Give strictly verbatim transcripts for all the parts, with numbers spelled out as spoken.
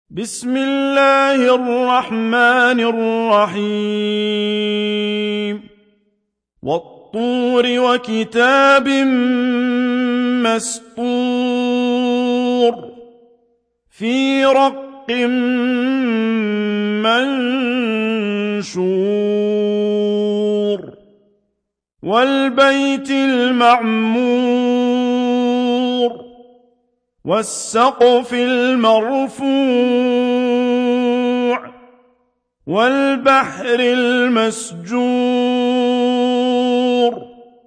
بسم الله الرحمن الرحيم والطور وكتاب مسطور في رق منشور والبيت المعمور والسقف المرفوع والبحر المسجور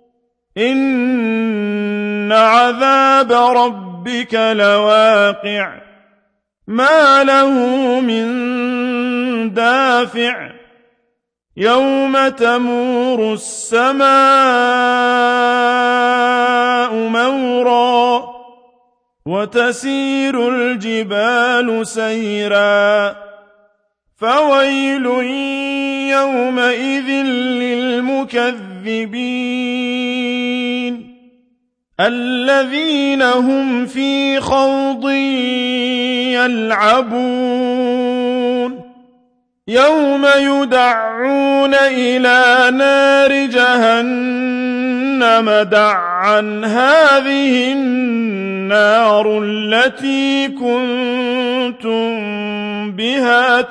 إن عذاب ربك لواقع ما له من دافع يوم تمور السماء مورا وتسير الجبال سيرا فويل يومئذ للمكذبين الذين هم في خوض يلعبون يوم يدعون إلى نار جهنم دعا هذه النار التي كنتم بها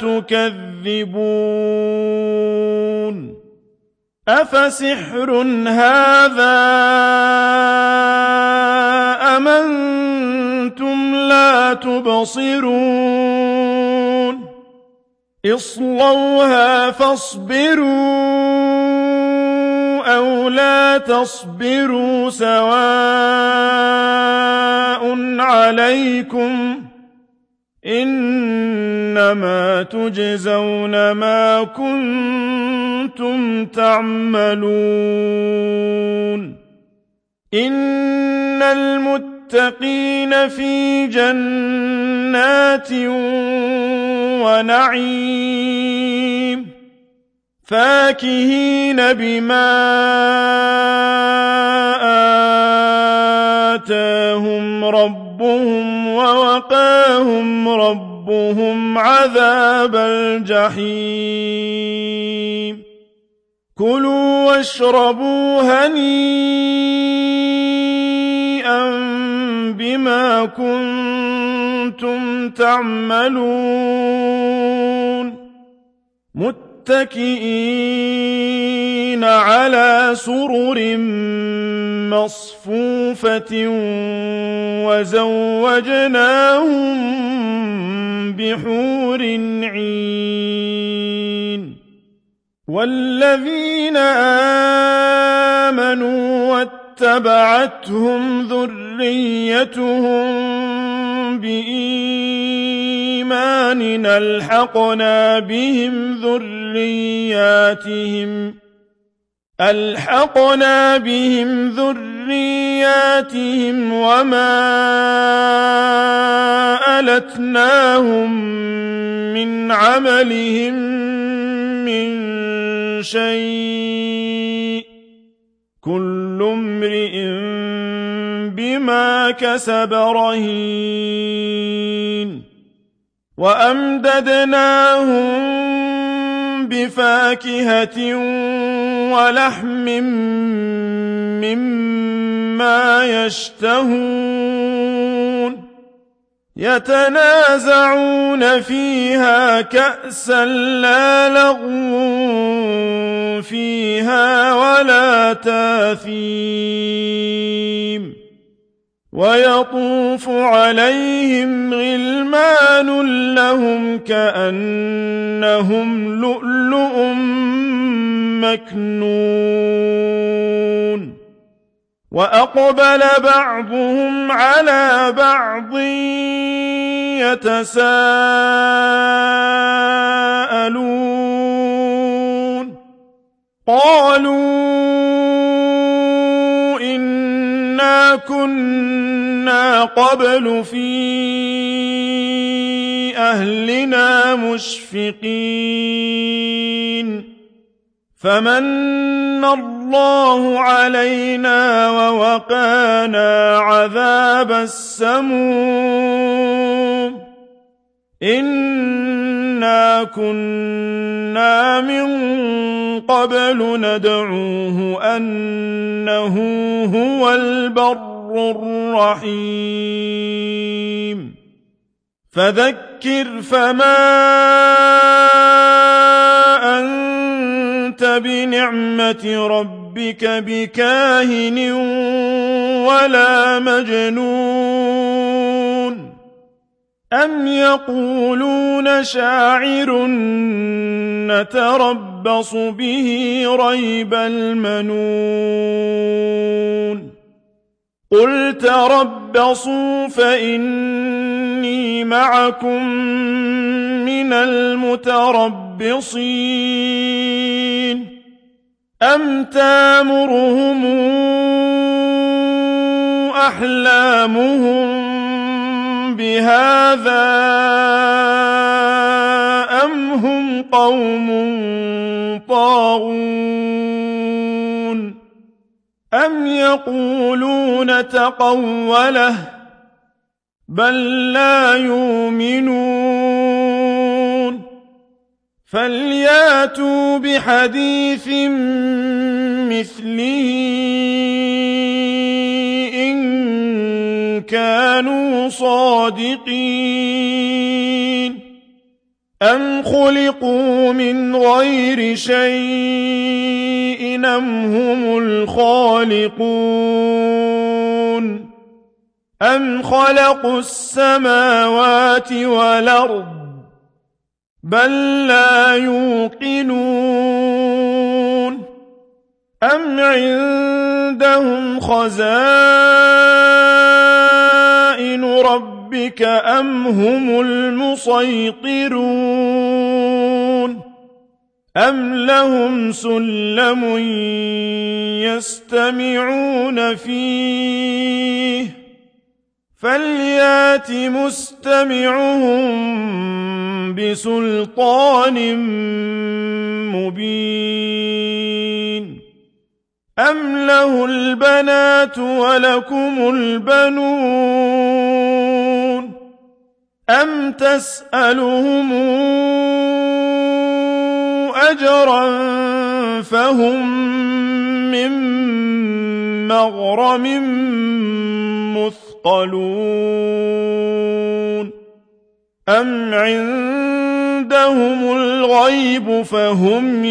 تكذبون أفسحر هذا أم أنتم لا تبصرون اصلوها فاصبروا أو لا تصبروا سواء عليكم إنما تجزون ما كنتم تعملون إن المتقين في جنات ونعيم فاكهين بما آتاهم ربهم ووقاهم ربهم عذاب الجحيم كلوا واشربوا هنيئا بما كنتم تعملون متكئين على سرر مصفوفة وزوجناهم بحور عين والذين آمنوا واتبعتهم ذريتهم بإيمان ألحقنا بهم ذرياتهم ألحقنا بهم ذرياتهم وما ألتناهم من عملهم من شيء كل امرئ بما كسب رهين وأمددناهم بفاكهة ولحم مما يشتهون يتنازعون فيها كأسا لا لغو فيها ولا تاثيم ويطوف عليهم غلمان لهم كأنهم لؤلؤ مكنون وأقبل بعضهم على بعض يتساءلون قالوا إنا كنا قبل في أهلنا مشفقين فمن الله علينا ووقانا عذاب السموم إن إِنَّا كُنَّا مِن قَبْلُ نَدْعُوهُ أَنَّهُ هُوَ الْبَرُّ الرَّحِيمُ فَذَكِّرْ فَمَا أَنتَ بِنِعْمَةِ رَبِّكَ بِكَاهِنٍ وَلَا مَجْنُونٍ أَمْ يَقُولُونَ شَاعِرٌ نَتَرَبَّصُ بِهِ رَيْبَ الْمَنُونِ قُلْ تَرَبَّصُوا فَإِنِّي مَعَكُم مِّنَ الْمُتَرَبِّصِينَ أَمْ تَأْمُرُهُمْ أَحْلَامُهُم بِهَٰذَا أَمْ هُمْ قَوْمٌ طَاغُونَ أَمْ يَقُولُونَ تَقَوَّلَهُ بَل لَّا يُؤْمِنُونَ فَلْيَأْتُوا بِحَدِيثٍ مِّثْلِهِ إِن كَانُوا صَادِقِينَ أَمْ خُلِقُوا مِنْ غَيْرِ شَيْءٍ أَمْ هُمُ الْخَالِقُونَ أَمْ خَلَقُوا السَّمَاوَاتِ وَالْأَرْضَ بَل لَّا يُوقِنُونَ أَمْ عِندَهُمْ خَزَائِنُ رَبِّكَ أَمْ هُمُ الْمُصَيْطِرُونَ أَمْ لَهُمْ سُلَّمٌ يَسْتَمِعُونَ فِيهِ فَلْيَأْتِ مُسْتَمِعُهُم بِسُلْطَانٍ مُّبِينٍ أَمْ لَهُ الْبَنَاتُ وَلَكُمُ الْبَنُونَ أَمْ تَسْأَلُهُمْ أَجْرًا فَهُم مِّن مَّغْرَمٍ مثقلون أم عندهم الغيب فهم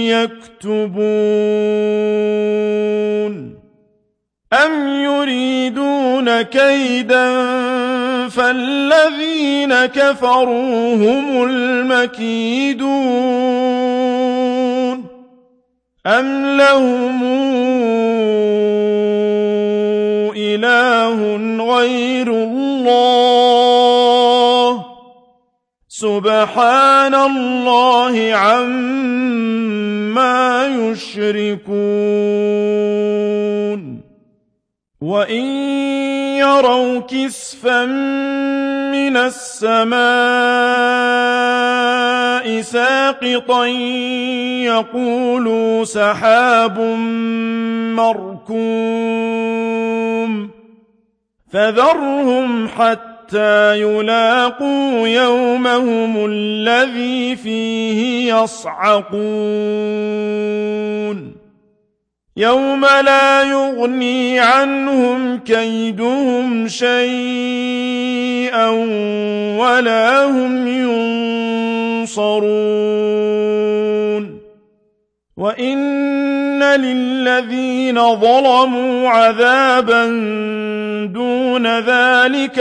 يكتبون أم يريدون كيدا فالذين كفروا هم المكيدون أم لهم إله غير الله سبحان الله عما يشركون وإن يروا كسفا من السماء ساقطا يقولوا سحاب مركوم فذرهم حتى يلاقوا يومهم الذي فيه يصعقون يوم لا يغني عنهم كيدهم شيئا ولا هم ينصرون وإن للذين ظلموا عذابا دون ذلك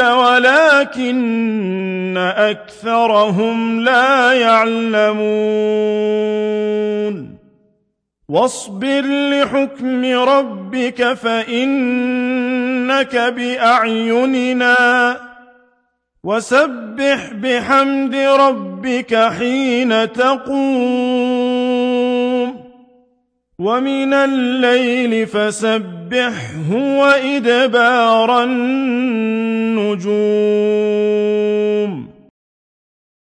ولكن أكثرهم لا يعلمون واصبر لحكم ربك فإنك بأعيننا وسبح بحمد ربك حين تقوم ومن الليل فسبحه وإدبار النجوم